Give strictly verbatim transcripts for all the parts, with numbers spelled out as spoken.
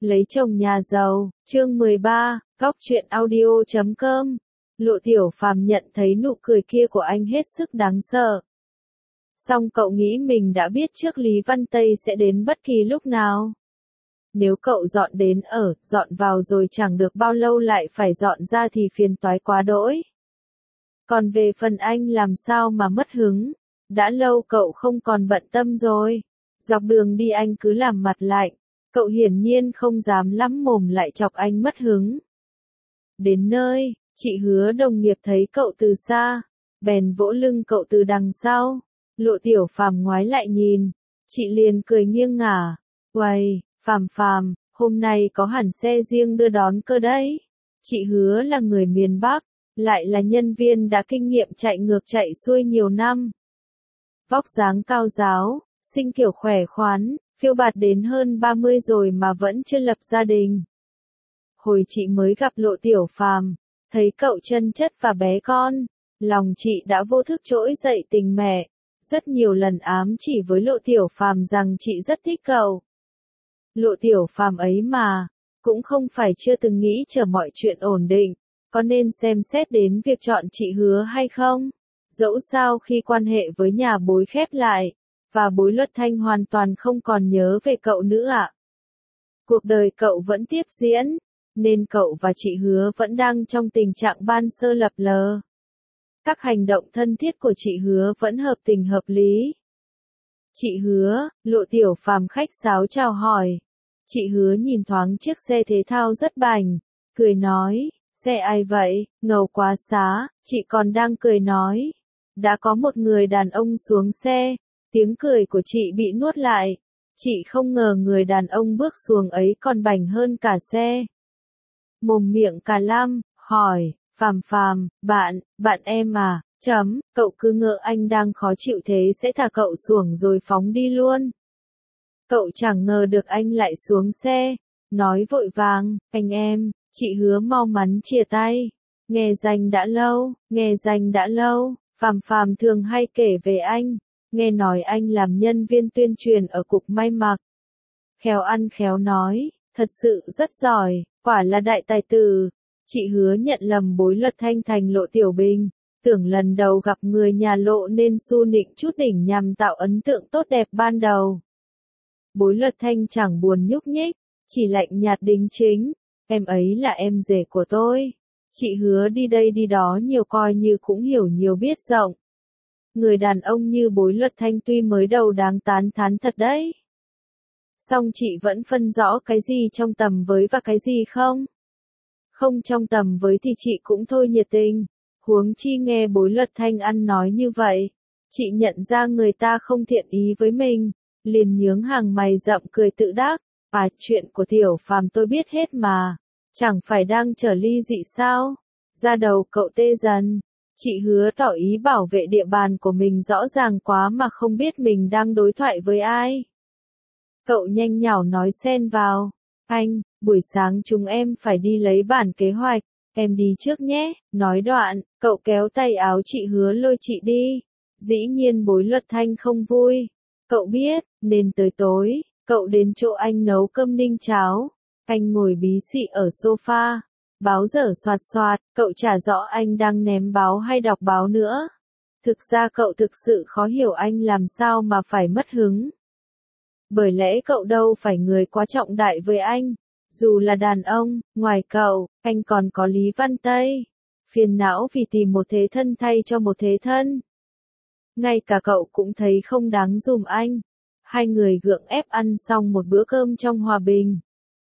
Lấy chồng nhà giàu, chương mười ba, góc truyện audio chấm com. Lộ Tiểu Phàm nhận thấy nụ cười kia của anh hết sức đáng sợ. Song cậu nghĩ mình đã biết trước Lý Văn Tây sẽ đến bất kỳ lúc nào. Nếu cậu dọn đến ở, dọn vào rồi chẳng được bao lâu lại phải dọn ra thì phiền toái quá đỗi. Còn về phần anh làm sao mà mất hứng, đã lâu cậu không còn bận tâm rồi. Dọc đường đi anh cứ làm mặt lạnh, cậu hiển nhiên không dám lắm mồm lại chọc anh mất hứng. Đến nơi, chị Hứa đồng nghiệp thấy cậu từ xa, bèn vỗ lưng cậu từ đằng sau. Lộ Tiểu Phàm ngoái lại nhìn, chị liền cười nghiêng ngả. Uầy, Phàm Phàm, hôm nay có hẳn xe riêng đưa đón cơ đấy. Chị Hứa là người miền Bắc, lại là nhân viên đã kinh nghiệm chạy ngược chạy xuôi nhiều năm. Vóc dáng cao ráo, sinh kiểu khỏe khoắn, phiêu bạt đến hơn ba mươi rồi mà vẫn chưa lập gia đình. Hồi chị mới gặp Lộ Tiểu Phàm, thấy cậu chân chất và bé con, lòng chị đã vô thức trỗi dậy tình mẹ, rất nhiều lần ám chỉ với Lộ Tiểu Phàm rằng chị rất thích cậu. Lộ Tiểu Phàm ấy mà, cũng không phải chưa từng nghĩ chờ mọi chuyện ổn định, có nên xem xét đến việc chọn chị Hứa hay không? Dẫu sao khi quan hệ với nhà Bối khép lại, và Bối Luật Thanh hoàn toàn không còn nhớ về cậu nữa ạ. Cuộc đời cậu vẫn tiếp diễn, nên cậu và chị Hứa vẫn đang trong tình trạng ban sơ lập lờ. Các hành động thân thiết của chị Hứa vẫn hợp tình hợp lý. Chị Hứa, Lộ Tiểu Phàm khách sáo chào hỏi. Chị Hứa nhìn thoáng chiếc xe thể thao rất bảnh, cười nói, xe ai vậy, ngầu quá xá, chị còn đang cười nói. Đã có một người đàn ông xuống xe, tiếng cười của chị bị nuốt lại. Chị không ngờ người đàn ông bước xuống ấy còn bảnh hơn cả xe. Mồm miệng cà lăm, hỏi, Phàm Phàm, bạn, bạn em à, chấm, cậu cứ ngỡ anh đang khó chịu thế sẽ thả cậu xuống rồi phóng đi luôn. Cậu chẳng ngờ được anh lại xuống xe, nói vội vàng, anh em, chị Hứa mau mắn chia tay. Nghe danh đã lâu, nghe danh đã lâu, Phàm Phàm thường hay kể về anh, nghe nói anh làm nhân viên tuyên truyền ở cục may mặc. Khéo ăn khéo nói, thật sự rất giỏi, quả là đại tài tử. Chị Hứa nhận lầm Bối Luật Thanh thành Lộ Tiểu Bình, tưởng lần đầu gặp người nhà Lộ nên su nịnh chút đỉnh nhằm tạo ấn tượng tốt đẹp ban đầu. Bối Luật Thanh chẳng buồn nhúc nhích, chỉ lạnh nhạt đính chính, em ấy là em rể của tôi. Chị Hứa đi đây đi đó nhiều coi như cũng hiểu nhiều biết rộng. Người đàn ông như Bối Luật Thanh tuy mới đầu đáng tán thán thật đấy. Song chị vẫn phân rõ cái gì trong tầm với và cái gì không. Không trong tầm với thì chị cũng thôi nhiệt tình, huống chi nghe Bối Luật Thanh ăn nói như vậy. Chị nhận ra người ta không thiện ý với mình, liền nhướng hàng mày rậm cười tự đắc. À, chuyện của Tiểu Phàm tôi biết hết mà, chẳng phải đang trở ly dị sao? Ra đầu cậu tê dần. Chị Hứa tỏ ý bảo vệ địa bàn của mình rõ ràng quá mà không biết mình đang đối thoại với ai. Cậu nhanh nhảu nói xen vào, anh, buổi sáng chúng em phải đi lấy bản kế hoạch, em đi trước nhé. Nói đoạn, cậu kéo tay áo chị Hứa lôi chị đi. Dĩ nhiên Bối Luật Thanh không vui. Cậu biết, nên tới tối, cậu đến chỗ anh nấu cơm ninh cháo. Anh ngồi bí xị ở sofa, báo dở soạt soạt, cậu chả rõ anh đang ném báo hay đọc báo nữa. Thực ra cậu thực sự khó hiểu anh làm sao mà phải mất hứng. Bởi lẽ cậu đâu phải người quá trọng đại với anh. Dù là đàn ông, ngoài cậu, anh còn có Lý Văn Tây. Phiền não vì tìm một thế thân thay cho một thế thân. Ngay cả cậu cũng thấy không đáng dùm anh. Hai người gượng ép ăn xong một bữa cơm trong hòa bình.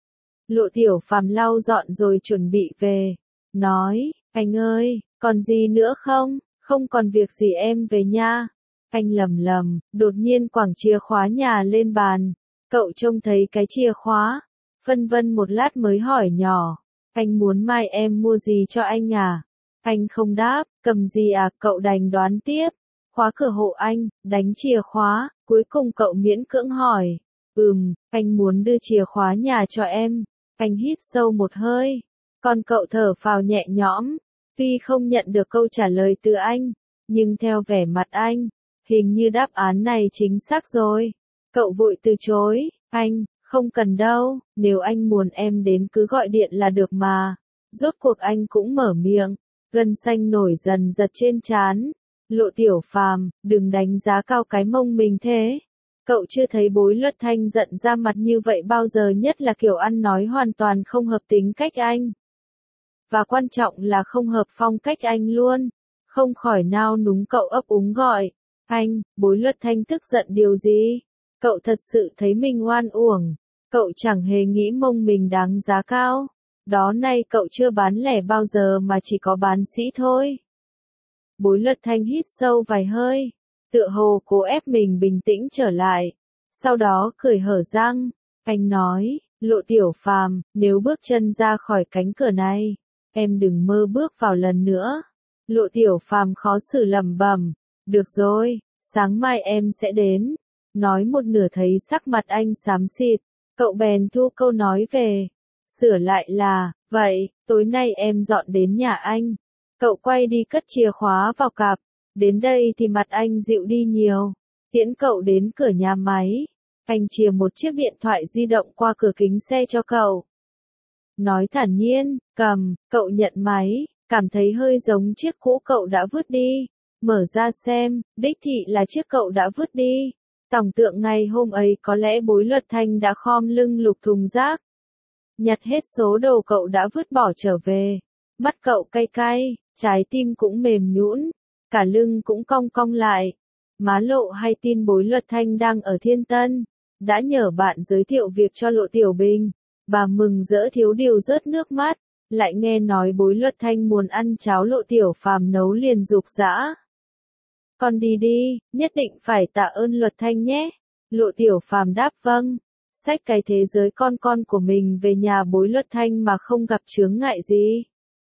Lộ Tiểu Phàm lau dọn rồi chuẩn bị về. Nói, anh ơi, còn gì nữa không? Không còn việc gì em về nha. Anh lầm lầm, đột nhiên quẳng chìa khóa nhà lên bàn. Cậu trông thấy cái chìa khóa. Phân vân một lát mới hỏi nhỏ. Anh muốn mai em mua gì cho anh à? Anh không đáp, cầm gì à? Cậu đành đoán tiếp. Khóa cửa hộ anh, đánh chìa khóa. Cuối cùng cậu miễn cưỡng hỏi. Ừm, anh muốn đưa chìa khóa nhà cho em. Anh hít sâu một hơi. Còn cậu thở phào nhẹ nhõm. Tuy không nhận được câu trả lời từ anh, nhưng theo vẻ mặt anh, hình như đáp án này chính xác rồi. Cậu vội từ chối. Anh, Không cần đâu, nếu anh muốn em đến cứ gọi điện là được mà. Rốt cuộc anh cũng mở miệng, gân xanh nổi dần giật trên trán. Lộ Tiểu Phàm, đừng đánh giá cao cái mông mình thế. Cậu chưa thấy Bối Luật Thanh giận ra mặt như vậy bao giờ, nhất là kiểu ăn nói hoàn toàn không hợp tính cách anh. Và quan trọng là không hợp phong cách anh luôn. Không khỏi nao núng cậu ấp úng gọi. Anh, Bối Luật Thanh tức giận điều gì? Cậu thật sự thấy mình oan uổng. Cậu chẳng hề nghĩ mông mình đáng giá cao. Đó nay cậu chưa bán lẻ bao giờ mà chỉ có bán sĩ thôi. Bối Luật Thanh hít sâu vài hơi, tựa hồ cố ép mình bình tĩnh trở lại. Sau đó cười hở răng, anh nói, Lộ Tiểu Phàm, nếu bước chân ra khỏi cánh cửa này, em đừng mơ bước vào lần nữa. Lộ Tiểu Phàm khó xử lẩm bẩm, được rồi, sáng mai em sẽ đến. Nói một nửa thấy sắc mặt anh xám xịt, cậu bèn thu câu nói về. Sửa lại là, vậy, tối nay em dọn đến nhà anh. Cậu quay đi cất chìa khóa vào cặp. Đến đây thì mặt anh dịu đi nhiều. Tiễn cậu đến cửa nhà máy. Anh chìa một chiếc điện thoại di động qua cửa kính xe cho cậu. Nói thản nhiên, cầm, cậu nhận máy, cảm thấy hơi giống chiếc cũ cậu đã vứt đi. Mở ra xem, đích thị là chiếc cậu đã vứt đi. Tưởng tượng ngày hôm ấy có lẽ Bối Luật Thanh đã khom lưng lục thùng rác. Nhặt hết số đồ cậu đã vứt bỏ trở về. Mắt cậu cay cay, trái tim cũng mềm nhũn, cả lưng cũng cong cong lại. Má Lộ hay tin Bối Luật Thanh đang ở Thiên Tân, đã nhờ bạn giới thiệu việc cho Lộ Tiểu Bình. Bà mừng rỡ thiếu điều rớt nước mắt, lại nghe nói Bối Luật Thanh muốn ăn cháo Lộ Tiểu Phàm nấu liền dục dã. Con đi đi, nhất định phải tạ ơn Luật Thanh nhé. Lộ Tiểu Phàm đáp vâng. Xách cái thế giới con con của mình về nhà Bối Luật Thanh mà không gặp chướng ngại gì.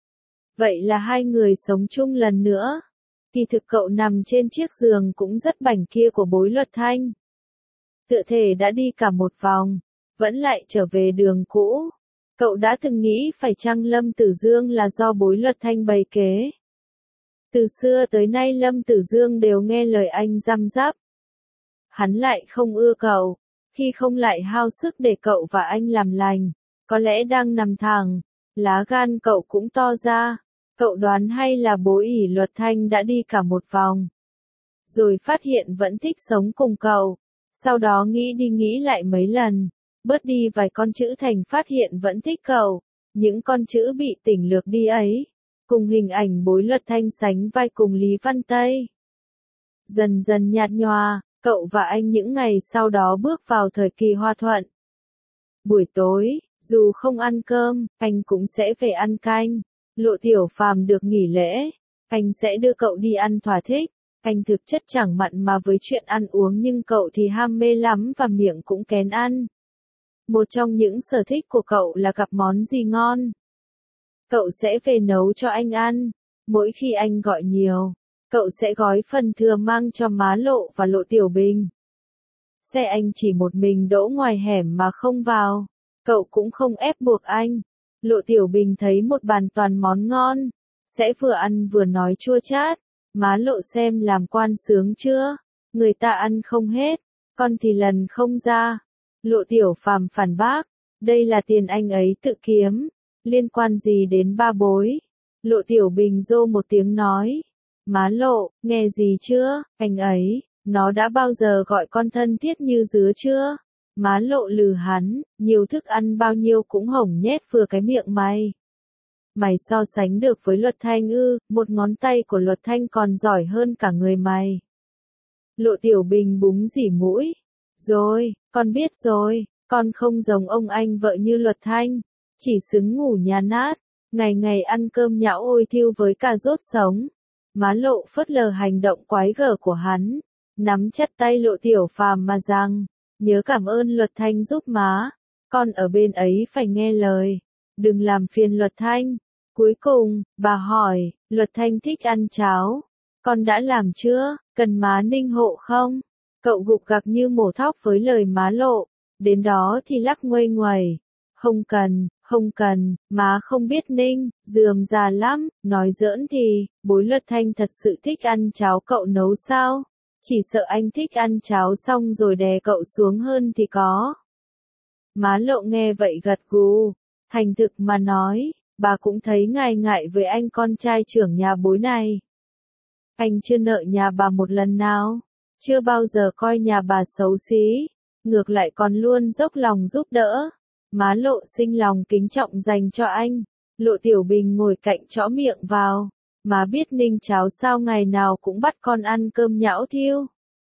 Vậy là hai người sống chung lần nữa. Kỳ thực cậu nằm trên chiếc giường cũng rất bảnh kia của Bối Luật Thanh. Tựa thể đã đi cả một vòng, vẫn lại trở về đường cũ. Cậu đã từng nghĩ phải chăng Lâm Tử Dương là do Bối Luật Thanh bày kế. Từ xưa tới nay Lâm Tử Dương đều nghe lời anh răm rắp. Hắn lại không ưa cậu, khi không lại hao sức để cậu và anh làm lành. Có lẽ đang nằm thẳng, lá gan cậu cũng to ra. Cậu đoán hay là Bối ỷ Luật Thanh đã đi cả một vòng. Rồi phát hiện vẫn thích sống cùng cậu. Sau đó nghĩ đi nghĩ lại mấy lần. Bớt đi vài con chữ thành phát hiện vẫn thích cậu. Những con chữ bị tỉnh lược đi ấy. Cùng hình ảnh Bối Luật Thanh sánh vai cùng Lý Văn Tây. Dần dần nhạt nhòa, cậu và anh những ngày sau đó bước vào thời kỳ hòa thuận. Buổi tối, dù không ăn cơm, anh cũng sẽ về ăn canh. Lộ Tiểu Phàm được nghỉ lễ, anh sẽ đưa cậu đi ăn thỏa thích. Anh thực chất chẳng mặn mà với chuyện ăn uống nhưng cậu thì ham mê lắm và miệng cũng kén ăn. Một trong những sở thích của cậu là gặp món gì ngon. Cậu sẽ về nấu cho anh ăn. Mỗi khi anh gọi nhiều, cậu sẽ gói phần thừa mang cho má Lộ và Lộ Tiểu Bình. Xe anh chỉ một mình đỗ ngoài hẻm mà không vào. Cậu cũng không ép buộc anh. Lộ Tiểu Bình thấy một bàn toàn món ngon, sẽ vừa ăn vừa nói chua chát. Má Lộ xem làm quan sướng chưa? Người ta ăn không hết, con thì lần không ra. Lộ Tiểu Phàm phản bác, đây là tiền anh ấy tự kiếm, liên quan gì đến ba Bối? Lộ Tiểu Bình rô một tiếng nói, má Lộ, nghe gì chưa? Anh ấy, nó đã bao giờ gọi con thân thiết như dứa chưa? Má Lộ lừ hắn, nhiều thức ăn bao nhiêu cũng hổng nhét vừa cái miệng mày. Mày so sánh được với Luật Thanh ư, một ngón tay của Luật Thanh còn giỏi hơn cả người mày. Lộ Tiểu Bình búng dỉ mũi. Rồi, con biết rồi, con không giống ông anh vợ như Luật Thanh, chỉ xứng ngủ nhà nát, ngày ngày ăn cơm nhão ôi thiêu với cà rốt sống. Má Lộ phớt lờ hành động quái gở của hắn, nắm chặt tay Lộ Tiểu Phàm mà rằng, nhớ cảm ơn Luật Thanh giúp má, con ở bên ấy phải nghe lời, đừng làm phiền Luật Thanh. Cuối cùng, bà hỏi, Luật Thanh thích ăn cháo, con đã làm chưa, cần má ninh hộ không? Cậu gục gặc như mổ thóc với lời má Lộ, đến đó thì lắc nguây nguẩy. Không cần, không cần, má không biết ninh, rườm rà lắm, nói giỡn thì, Bối Luật Thanh thật sự thích ăn cháo cậu nấu sao? Chỉ sợ anh thích ăn cháo xong rồi đè cậu xuống hơn thì có. Má Lộ nghe vậy gật gù, thành thực mà nói, bà cũng thấy ngại ngại với anh con trai trưởng nhà bối này. Anh chưa nợ nhà bà một lần nào, chưa bao giờ coi nhà bà xấu xí, ngược lại còn luôn dốc lòng giúp đỡ. Má Lộ sinh lòng kính trọng dành cho anh. Lộ Tiểu Bình ngồi cạnh chõ miệng vào. Má biết Ninh Cháo sao ngày nào cũng bắt con ăn cơm nhão thiêu.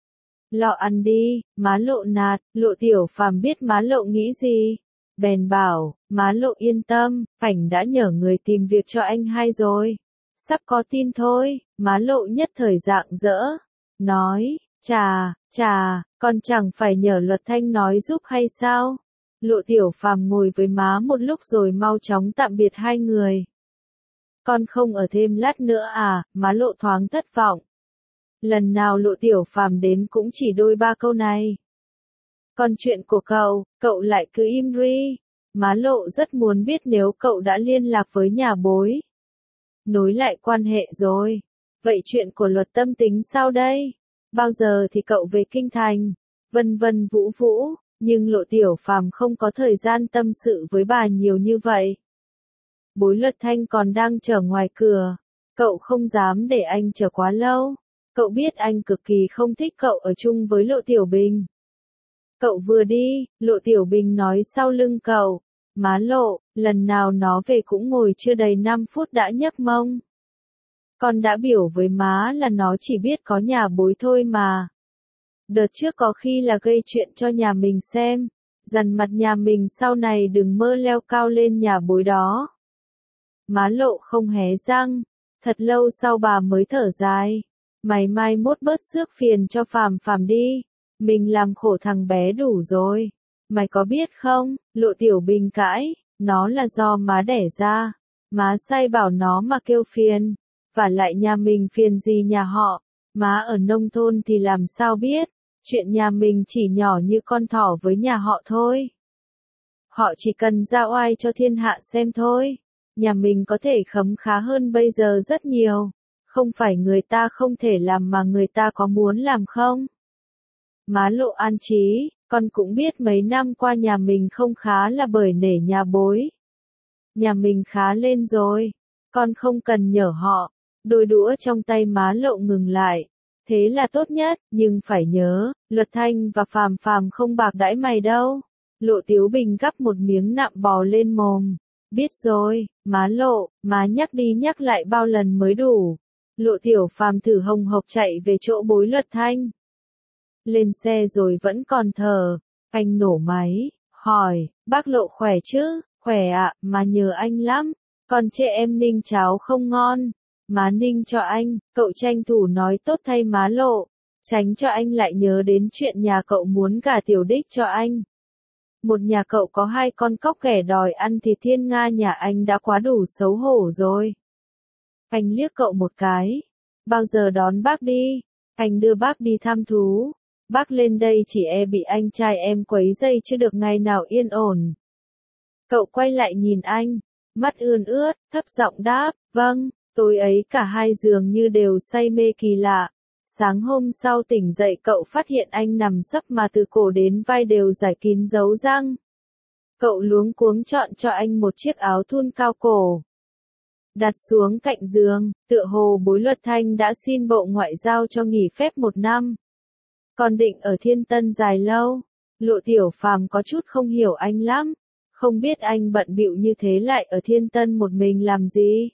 Lọ ăn đi, má Lộ nạt. Lộ Tiểu Phàm biết má Lộ nghĩ gì, bèn bảo, má Lộ yên tâm, Cảnh đã nhờ người tìm việc cho anh hay rồi. Sắp có tin thôi. Má Lộ nhất thời rạng rỡ, nói, chà, chà, con chẳng phải nhờ Luật Thanh nói giúp hay sao? Lộ Tiểu Phàm ngồi với má một lúc rồi mau chóng tạm biệt hai người. Con không ở thêm lát nữa à? Má Lộ thoáng thất vọng. Lần nào Lộ Tiểu Phàm đến cũng chỉ đôi ba câu này. Còn chuyện của cậu, cậu lại cứ im ri. Má Lộ rất muốn biết nếu cậu đã liên lạc với nhà bối, nối lại quan hệ rồi. Vậy chuyện của Luật Tâm tính sao đây? Bao giờ thì cậu về Kinh Thành? Vân vân vũ vũ, nhưng Lộ Tiểu Phàm không có thời gian tâm sự với bà nhiều như vậy. Bối Luật Thanh còn đang chờ ngoài cửa, cậu không dám để anh chờ quá lâu. Cậu biết anh cực kỳ không thích cậu ở chung với Lộ Tiểu Bình. Cậu vừa đi, Lộ Tiểu Bình nói sau lưng cậu, má Lộ, lần nào nó về cũng ngồi chưa đầy năm phút đã nhấc mông. Con đã biểu với má là nó chỉ biết có nhà bối thôi mà. Đợt trước có khi là gây chuyện cho nhà mình xem, dằn mặt nhà mình sau này đừng mơ leo cao lên nhà bối đó. Má Lộ không hé răng, thật lâu sau bà mới thở dài, mày mai mốt bớt rước phiền cho Phàm Phàm đi, mình làm khổ thằng bé đủ rồi. Mày có biết không, Lộ Tiểu Bình cãi, nó là do má đẻ ra, má sai bảo nó mà kêu phiền, và lại nhà mình phiền gì nhà họ, má ở nông thôn thì làm sao biết, chuyện nhà mình chỉ nhỏ như con thỏ với nhà họ thôi. Họ chỉ cần ra oai cho thiên hạ xem thôi, nhà mình có thể khấm khá hơn bây giờ rất nhiều, không phải người ta không thể làm mà người ta có muốn làm không? Má Lộ an trí, con cũng biết mấy năm qua nhà mình không khá là bởi nể nhà bối. Nhà mình khá lên rồi, con không cần nhờ họ. Đôi đũa trong tay má Lộ ngừng lại. Thế là tốt nhất, nhưng phải nhớ, Luật Thanh và Phàm Phàm không bạc đãi mày đâu. Lộ Tiểu Bình gắp một miếng nạm bò lên mồm. Biết rồi, má Lộ, má nhắc đi nhắc lại bao lần mới đủ. Lộ Tiểu Phàm thử hồng hộc chạy về chỗ bối Luật Thanh. Lên xe rồi vẫn còn thở, anh nổ máy, hỏi, bác Lộ khỏe chứ? Khỏe ạ, mà nhờ anh lắm, còn chê em ninh cháo không ngon. Má ninh cho anh, cậu tranh thủ nói tốt thay má Lộ, tránh cho anh lại nhớ đến chuyện nhà cậu muốn gả Tiểu Đích cho anh. Một nhà cậu có hai con cóc ghẻ đòi ăn thì thiên nga nhà anh đã quá đủ xấu hổ rồi. Anh liếc cậu một cái, bao giờ đón bác đi, anh đưa bác đi thăm thú. Bác lên đây chỉ e bị anh trai em quấy dây chứ được ngày nào yên ổn. Cậu quay lại nhìn anh, mắt ươn ướt, thấp giọng đáp, vâng, tối ấy cả hai dường như đều say mê kỳ lạ. Sáng hôm sau tỉnh dậy cậu phát hiện anh nằm sấp mà từ cổ đến vai đều giải kín dấu răng. Cậu luống cuống chọn cho anh một chiếc áo thun cao cổ. Đặt xuống cạnh giường, tựa hồ bối Luật Thanh đã xin Bộ Ngoại giao cho nghỉ phép một năm. Còn định ở Thiên Tân dài lâu. Lộ Tiểu Phàm có chút không hiểu anh lắm. Không biết anh bận bịu như thế lại ở Thiên Tân một mình làm gì?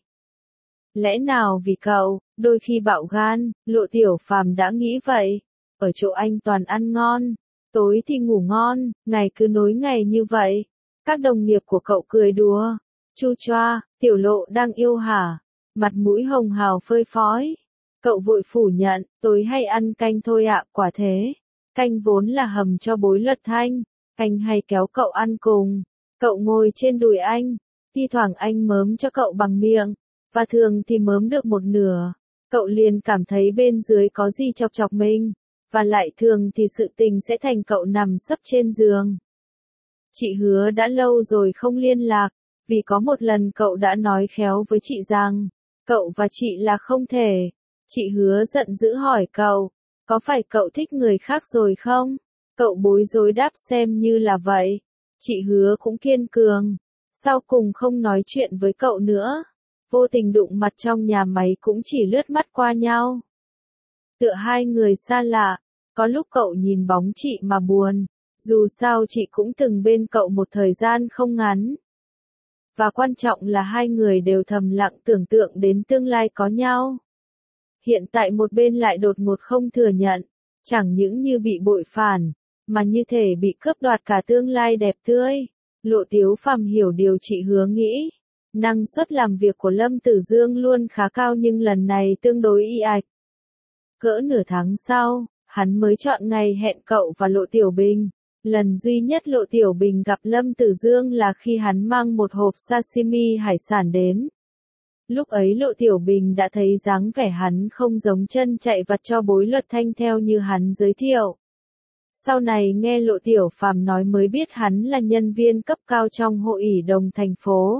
Lẽ nào vì cậu, đôi khi bạo gan, Lộ Tiểu Phàm đã nghĩ vậy. Ở chỗ anh toàn ăn ngon, tối thì ngủ ngon, ngày cứ nối ngày như vậy. Các đồng nghiệp của cậu cười đùa. Chu choa, Tiểu Lộ đang yêu hả? Mặt mũi hồng hào phơi phới. Cậu vội phủ nhận, tối hay ăn canh thôi ạ, quả thế. Canh vốn là hầm cho bối Luật Thanh, anh hay kéo cậu ăn cùng. Cậu ngồi trên đùi anh, thi thoảng anh mớm cho cậu bằng miệng, và thường thì mớm được một nửa. Cậu liền cảm thấy bên dưới có gì chọc chọc mình, và lại thường thì sự tình sẽ thành cậu nằm sấp trên giường. Chị Hứa đã lâu rồi không liên lạc, vì có một lần cậu đã nói khéo với chị rằng, cậu và chị là không thể. Chị Hứa giận dữ hỏi cậu, có phải cậu thích người khác rồi không? Cậu bối rối đáp xem như là vậy. Chị Hứa cũng kiên cường. Sau cùng không nói chuyện với cậu nữa. Vô tình đụng mặt trong nhà máy cũng chỉ lướt mắt qua nhau. Tựa hai người xa lạ, có lúc cậu nhìn bóng chị mà buồn. Dù sao chị cũng từng bên cậu một thời gian không ngắn. Và quan trọng là hai người đều thầm lặng tưởng tượng đến tương lai có nhau. Hiện tại một bên lại đột ngột không thừa nhận, chẳng những như bị bội phản, mà như thể bị cướp đoạt cả tương lai đẹp tươi. Lộ Tiếu Phàm hiểu điều chị Hứa nghĩ. Năng suất làm việc của Lâm Tử Dương luôn khá cao nhưng lần này tương đối ì ạch. Cỡ nửa tháng sau, hắn mới chọn ngày hẹn cậu và Lộ Tiểu Bình. Lần duy nhất Lộ Tiểu Bình gặp Lâm Tử Dương là khi hắn mang một hộp sashimi hải sản đến. Lúc ấy Lộ Tiểu Bình đã thấy dáng vẻ hắn không giống chân chạy vặt cho bối Luật Thanh theo như hắn giới thiệu. Sau này nghe Lộ Tiểu Phàm nói mới biết hắn là nhân viên cấp cao trong hội ủy đồng thành phố.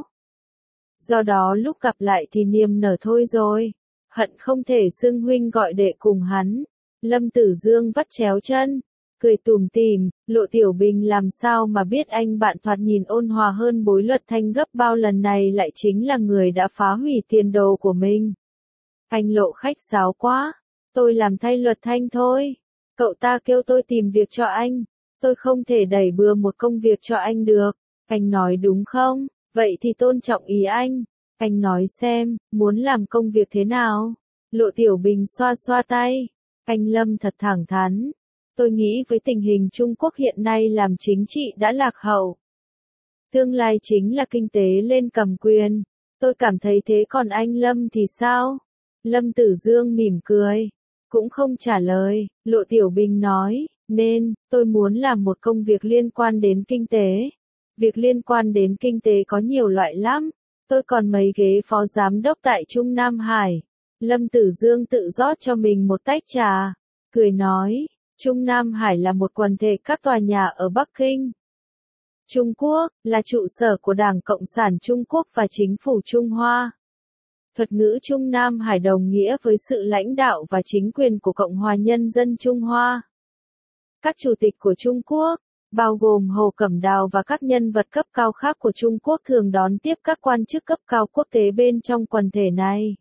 Do đó lúc gặp lại thì niềm nở thôi rồi. Hận không thể xưng huynh gọi đệ cùng hắn. Lâm Tử Dương vắt chéo chân, cười tủm tỉm. Lộ Tiểu Bình làm sao mà biết anh bạn thoạt nhìn ôn hòa hơn bối Luật Thanh gấp bao lần này lại chính là người đã phá hủy tiền đồ của mình. Anh Lộ khách sáo quá. Tôi làm thay Luật Thanh thôi. Cậu ta kêu tôi tìm việc cho anh. Tôi không thể đẩy bừa một công việc cho anh được. Anh nói đúng không? Vậy thì tôn trọng ý anh. Anh nói xem, muốn làm công việc thế nào? Lộ Tiểu Bình xoa xoa tay. Anh Lâm thật thẳng thắn. Tôi nghĩ với tình hình Trung Quốc hiện nay làm chính trị đã lạc hậu. Tương lai chính là kinh tế lên cầm quyền. Tôi cảm thấy thế còn anh Lâm thì sao? Lâm Tử Dương mỉm cười. Cũng không trả lời. Lộ Tiểu Bình nói, nên, tôi muốn làm một công việc liên quan đến kinh tế. Việc liên quan đến kinh tế có nhiều loại lắm. Tôi còn mấy ghế phó giám đốc tại Trung Nam Hải. Lâm Tử Dương tự rót cho mình một tách trà. Cười nói, Trung Nam Hải là một quần thể các tòa nhà ở Bắc Kinh. Trung Quốc, là trụ sở của Đảng Cộng sản Trung Quốc và Chính phủ Trung Hoa. Thuật ngữ Trung Nam Hải đồng nghĩa với sự lãnh đạo và chính quyền của Cộng hòa Nhân dân Trung Hoa. Các chủ tịch của Trung Quốc, bao gồm Hồ Cẩm Đào và các nhân vật cấp cao khác của Trung Quốc thường đón tiếp các quan chức cấp cao quốc tế bên trong quần thể này.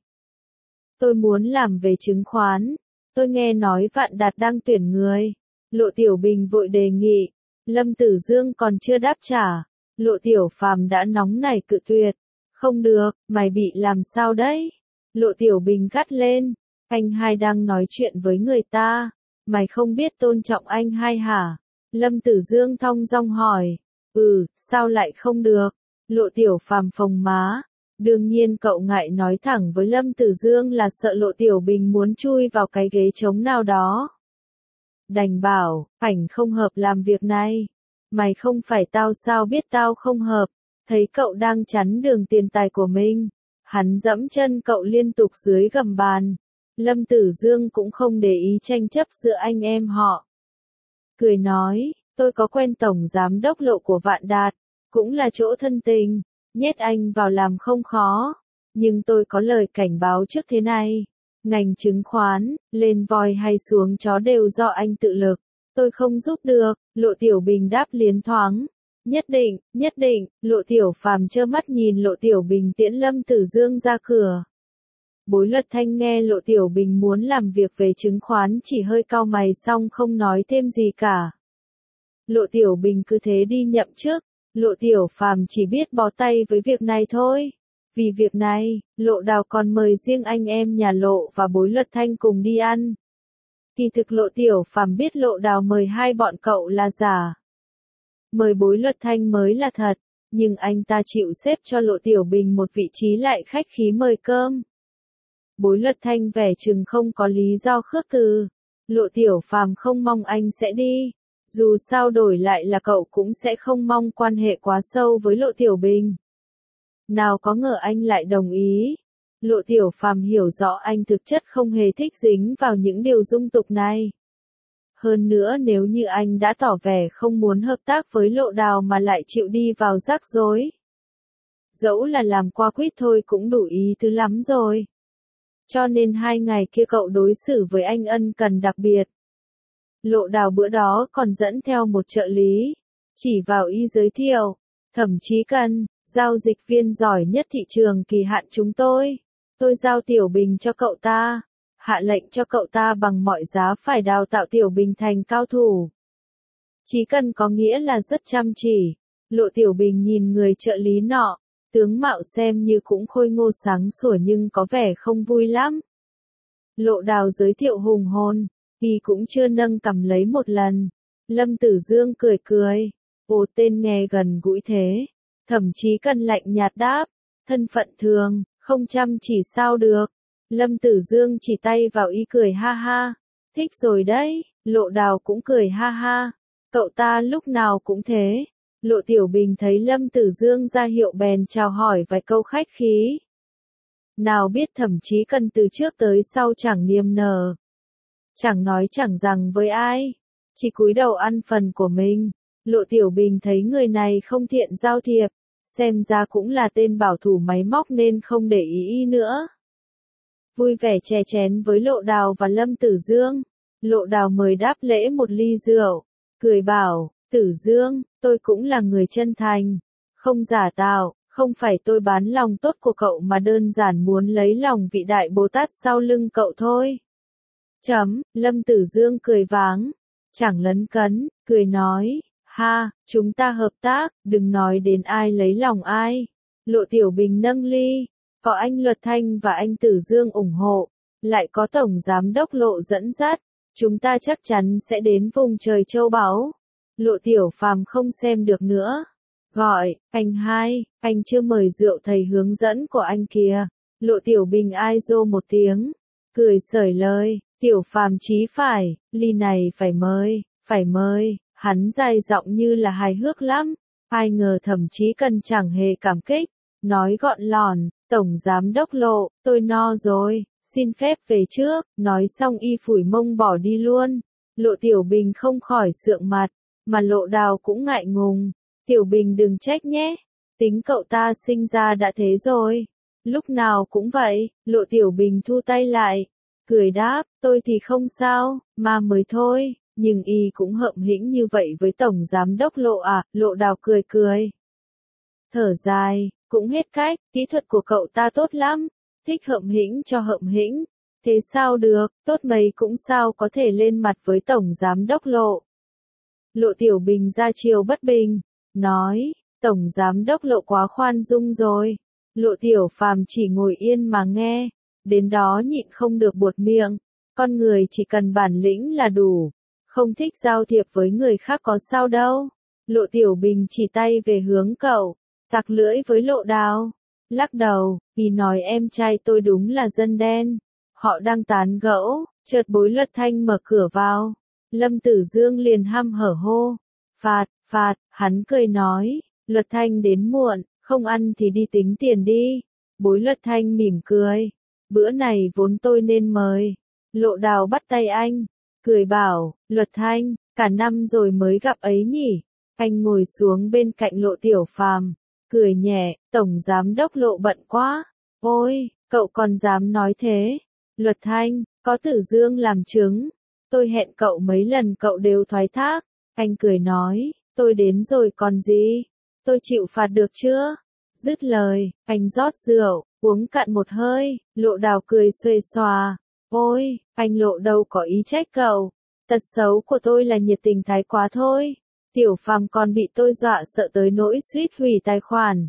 Tôi muốn làm về chứng khoán. Tôi nghe nói Vạn Đạt đang tuyển người. Lộ Tiểu Bình vội đề nghị. Lâm Tử Dương còn chưa đáp trả. Lộ Tiểu Phàm đã nóng nảy cự tuyệt. Không được, mày bị làm sao đấy? Lộ Tiểu Bình gắt lên. Anh hai đang nói chuyện với người ta. Mày không biết tôn trọng anh hai hả? Lâm Tử Dương thong dong hỏi. Ừ, sao lại không được? Lộ Tiểu Phàm phồng má. Đương nhiên cậu ngại nói thẳng với Lâm Tử Dương là sợ Lộ Tiểu Bình muốn chui vào cái ghế trống nào đó. Đành bảo, ảnh không hợp làm việc này. Mày không phải tao sao biết tao không hợp. Thấy cậu đang chắn đường tiền tài của mình. Hắn dẫm chân cậu liên tục dưới gầm bàn. Lâm Tử Dương cũng không để ý tranh chấp giữa anh em họ. Cười nói, tôi có quen tổng giám đốc Lộ của Vạn Đạt. Cũng là chỗ thân tình. Nhét anh vào làm không khó. Nhưng tôi có lời cảnh báo trước thế này. Ngành chứng khoán, lên voi hay xuống chó đều do anh tự lực. Tôi không giúp được. Lộ Tiểu Bình đáp liến thoáng. Nhất định, nhất định. Lộ Tiểu Phàm trơ mắt nhìn Lộ Tiểu Bình tiễn Lâm Tử Dương ra cửa. Bối Luật Thanh nghe Lộ Tiểu Bình muốn làm việc về chứng khoán chỉ hơi cau mày xong không nói thêm gì cả. Lộ Tiểu Bình cứ thế đi nhậm chức. Lộ Tiểu Phàm chỉ biết bó tay với việc này thôi. Vì việc này, Lộ Đào còn mời riêng anh em nhà Lộ và Bối Luật Thanh cùng đi ăn. Kỳ thực Lộ Tiểu Phàm biết Lộ Đào mời hai bọn cậu là giả. Mời Bối Luật Thanh mới là thật, nhưng anh ta chịu xếp cho Lộ Tiểu Bình một vị trí lại khách khí mời cơm. Bối Luật Thanh vẻ chừng không có lý do khước từ. Lộ Tiểu Phàm không mong anh sẽ đi. Dù sao đổi lại là cậu cũng sẽ không mong quan hệ quá sâu với Lộ Tiểu Bình. Nào có ngờ anh lại đồng ý. Lộ Tiểu Phàm hiểu rõ anh thực chất không hề thích dính vào những điều dung tục này. Hơn nữa nếu như anh đã tỏ vẻ không muốn hợp tác với Lộ Đào mà lại chịu đi vào rắc rối. Dẫu là làm qua quýt thôi cũng đủ ý tứ lắm rồi. Cho nên hai ngày kia cậu đối xử với anh ân cần đặc biệt. Lộ Đào bữa đó còn dẫn theo một trợ lý. Chỉ vào y giới thiệu, Thẩm Chí Cần, giao dịch viên giỏi nhất thị trường kỳ hạn chúng tôi. Tôi giao Tiểu Bình cho cậu ta, hạ lệnh cho cậu ta bằng mọi giá phải đào tạo Tiểu Bình thành cao thủ. Chí Cần có nghĩa là rất chăm chỉ. Lộ Tiểu Bình nhìn người trợ lý nọ, tướng mạo xem như cũng khôi ngô sáng sủa nhưng có vẻ không vui lắm. Lộ Đào giới thiệu hùng hồn, y cũng chưa nâng cầm lấy một lần. Lâm Tử Dương cười cười, ồ tên nghe gần gũi thế. Thậm chí Cần lạnh nhạt đáp, thân phận thường, không chăm chỉ sao được. Lâm Tử Dương chỉ tay vào y cười ha ha, thích rồi đấy. Lộ Đào cũng cười ha ha, cậu ta lúc nào cũng thế. Lộ Tiểu Bình thấy Lâm Tử Dương ra hiệu bèn chào hỏi vài câu khách khí. Nào biết Thẩm Chí Cần từ trước tới sau chẳng niềm nở, chẳng nói chẳng rằng với ai, chỉ cúi đầu ăn phần của mình. Lộ Tiểu Bình thấy người này không thiện giao thiệp, xem ra cũng là tên bảo thủ máy móc nên không để ý y nữa. Vui vẻ chè chén với Lộ Đào và Lâm Tử Dương. Lộ Đào mời đáp lễ một ly rượu, cười bảo, Tử Dương, tôi cũng là người chân thành, không giả tạo, không phải tôi bán lòng tốt của cậu mà đơn giản muốn lấy lòng vị đại Bồ Tát sau lưng cậu thôi. Chấm, Lâm Tử Dương cười váng, chẳng lấn cấn, cười nói, ha, chúng ta hợp tác, đừng nói đến ai lấy lòng ai. Lộ Tiểu Bình nâng ly, có anh Luật Thanh và anh Tử Dương ủng hộ, lại có Tổng Giám đốc Lộ dẫn dắt, chúng ta chắc chắn sẽ đến vùng trời châu báu. Lộ Tiểu Phàm không xem được nữa, gọi, anh hai, anh chưa mời rượu thầy hướng dẫn của anh kìa. Lộ Tiểu Bình ai rô một tiếng, cười sởi lời, Tiểu Phàm chí phải, ly này phải mời, phải mời. Hắn dài giọng như là hài hước lắm, ai ngờ Thẩm Chí Cần chẳng hề cảm kích, nói gọn lòn, Tổng Giám đốc Lộ, tôi no rồi, xin phép về trước, nói xong y phủi mông bỏ đi luôn. Lộ Tiểu Bình không khỏi sượng mặt, mà Lộ Đào cũng ngại ngùng, Tiểu Bình đừng trách nhé, tính cậu ta sinh ra đã thế rồi, lúc nào cũng vậy. Lộ Tiểu Bình thu tay lại, cười đáp, tôi thì không sao, mà mới thôi. Nhưng y cũng hậm hĩnh như vậy với Tổng Giám đốc Lộ à, Lộ Đào cười cười. Thở dài, cũng hết cách, kỹ thuật của cậu ta tốt lắm, thích hậm hĩnh cho hậm hĩnh. Thế sao được, tốt mấy cũng sao có thể lên mặt với Tổng Giám đốc Lộ. Lộ Tiểu Bình ra chiều bất bình, nói, Tổng Giám đốc Lộ quá khoan dung rồi. Lộ Tiểu Phàm chỉ ngồi yên mà nghe, đến đó nhịn không được buột miệng, con người chỉ cần bản lĩnh là đủ. Không thích giao thiệp với người khác có sao đâu. Lộ Tiểu Bình chỉ tay về hướng cậu, tặc lưỡi với Lộ Đào, lắc đầu, vì nói em trai tôi đúng là dân đen. Họ đang tán gẫu, chợt Bối Luật Thanh mở cửa vào. Lâm Tử Dương liền hăm hở hô, phạt, phạt, hắn cười nói, Luật Thanh đến muộn, không ăn thì đi tính tiền đi. Bối Luật Thanh mỉm cười, bữa này vốn tôi nên mời. Lộ Đào bắt tay anh, cười bảo, Luật Thanh, cả năm rồi mới gặp ấy nhỉ. Anh ngồi xuống bên cạnh Lộ Tiểu Phàm, cười nhẹ, Tổng Giám đốc Lộ bận quá. Ôi, cậu còn dám nói thế. Luật Thanh, có Tử Dương làm chứng. Tôi hẹn cậu mấy lần cậu đều thoái thác. Anh cười nói, tôi đến rồi còn gì. Tôi chịu phạt được chưa? Dứt lời, anh rót rượu, uống cạn một hơi. Lộ Đào cười xuề xòa. Ôi, anh Lộ đâu có ý trách cậu. Tật xấu của tôi là nhiệt tình thái quá thôi. Tiểu Phàm còn bị tôi dọa sợ tới nỗi suýt hủy tài khoản.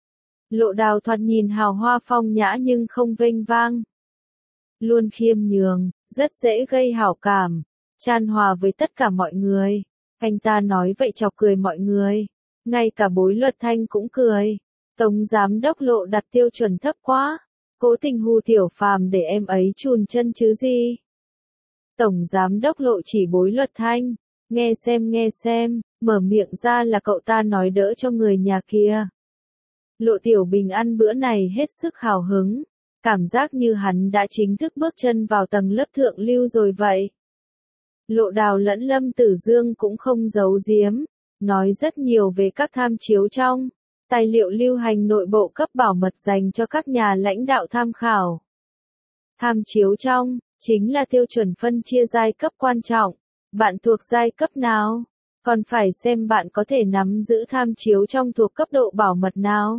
Lộ Đào thoạt nhìn hào hoa phong nhã nhưng không vênh vang. Luôn khiêm nhường, rất dễ gây hảo cảm, chan hòa với tất cả mọi người. Anh ta nói vậy chọc cười mọi người. Ngay cả Bối Luật Thanh cũng cười. Tổng Giám đốc Lộ đặt tiêu chuẩn thấp quá. Cố tình hù Tiểu Phàm để em ấy chùn chân chứ gì. Tổng Giám đốc Lộ chỉ Bối Luật Thanh. Nghe xem nghe xem, mở miệng ra là cậu ta nói đỡ cho người nhà kia. Lộ Tiểu Bình ăn bữa này hết sức hào hứng. Cảm giác như hắn đã chính thức bước chân vào tầng lớp thượng lưu rồi vậy. Lộ Đào lẫn Lâm Tử Dương cũng không giấu giếm, nói rất nhiều về các tham chiếu trong tài liệu lưu hành nội bộ cấp bảo mật dành cho các nhà lãnh đạo tham khảo. Tham chiếu trong chính là tiêu chuẩn phân chia giai cấp quan trọng. Bạn thuộc giai cấp nào? Còn phải xem bạn có thể nắm giữ tham chiếu trong thuộc cấp độ bảo mật nào.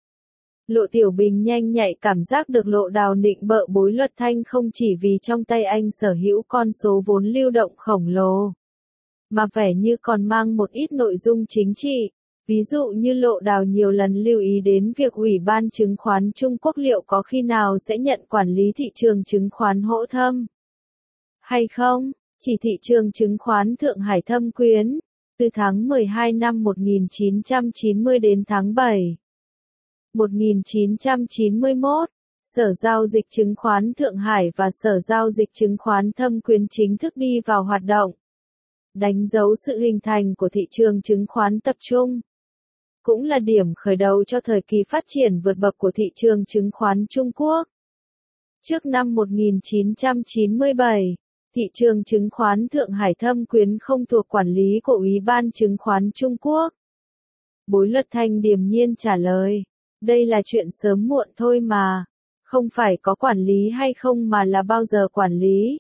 Lộ Tiểu Bình nhanh nhạy cảm giác được Lộ Đào nịnh bợ Bối Luật Thanh không chỉ vì trong tay anh sở hữu con số vốn lưu động khổng lồ, mà vẻ như còn mang một ít nội dung chính trị. Ví dụ như Lộ Đào nhiều lần lưu ý đến việc Ủy ban chứng khoán Trung Quốc liệu có khi nào sẽ nhận quản lý thị trường chứng khoán Hỗ Thâm hay không. Chỉ thị trường chứng khoán Thượng Hải Thâm Quyến, từ tháng mười hai năm một nghìn chín trăm chín mươi đến tháng bảy một nghìn chín trăm chín mươi mốt, Sở Giao dịch Chứng khoán Thượng Hải và Sở Giao dịch Chứng khoán Thâm Quyến chính thức đi vào hoạt động, đánh dấu sự hình thành của thị trường chứng khoán tập trung. Cũng là điểm khởi đầu cho thời kỳ phát triển vượt bậc của thị trường chứng khoán Trung Quốc. Trước năm một nghìn chín trăm chín mươi bảy, thị trường chứng khoán Thượng Hải Thâm Quyến không thuộc quản lý của Ủy ban chứng khoán Trung Quốc. Bối Luật Thanh điềm nhiên trả lời, đây là chuyện sớm muộn thôi mà, không phải có quản lý hay không mà là bao giờ quản lý.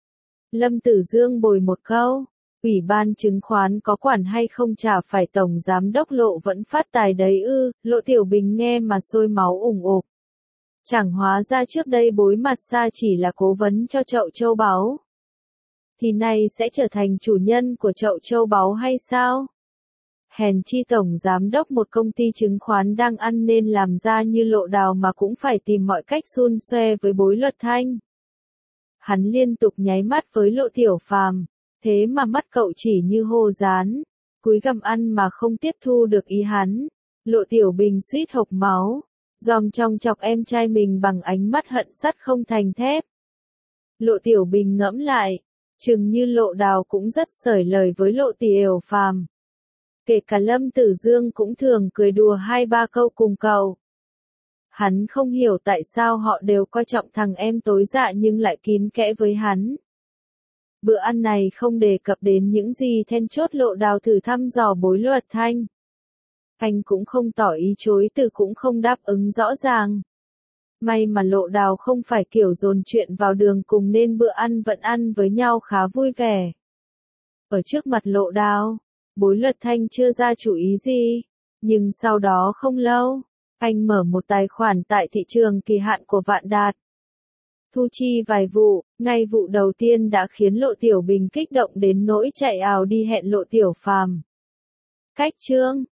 Lâm Tử Dương bồi một câu, Ủy ban chứng khoán có quản hay không chả phải Tổng Giám đốc Lộ vẫn phát tài đấy ư. Lộ Tiểu Bình nghe mà sôi máu ủng ục. Chẳng hóa ra trước đây Bối Mặt Sa chỉ là cố vấn cho Chậu Châu Báu, thì nay sẽ trở thành chủ nhân của Chậu Châu Báu hay sao? Hèn chi Tổng Giám đốc một công ty chứng khoán đang ăn nên làm ra như Lộ Đào mà cũng phải tìm mọi cách xun xoe với Bối Luật Thanh. Hắn liên tục nháy mắt với Lộ Tiểu Phàm, thế mà mắt cậu chỉ như hô rán, cúi gằm ăn mà không tiếp thu được ý hắn. Lộ Tiểu Bình suýt hộc máu, dòm trong chọc em trai mình bằng ánh mắt hận sắt không thành thép. Lộ Tiểu Bình ngẫm lại, chừng như Lộ Đào cũng rất sởi lời với Lộ Tiểu Phàm. Kể cả Lâm Tử Dương cũng thường cười đùa hai ba câu cùng cậu. Hắn không hiểu tại sao họ đều coi trọng thằng em tối dạ nhưng lại kín kẽ với hắn. Bữa ăn này không đề cập đến những gì then chốt. Lộ Đào thử thăm dò Bối Luật Thanh. Anh cũng không tỏ ý chối từ cũng không đáp ứng rõ ràng. May mà Lộ Đào không phải kiểu dồn chuyện vào đường cùng nên bữa ăn vẫn ăn với nhau khá vui vẻ. Ở trước mặt Lộ Đào, Bối Luật Thanh chưa ra chủ ý gì, nhưng sau đó không lâu, anh mở một tài khoản tại thị trường kỳ hạn của Vạn Đạt. Thu chi vài vụ, ngay vụ đầu tiên đã khiến Lộ Tiểu Bình kích động đến nỗi chạy ào đi hẹn Lộ Tiểu Phàm. Cách chương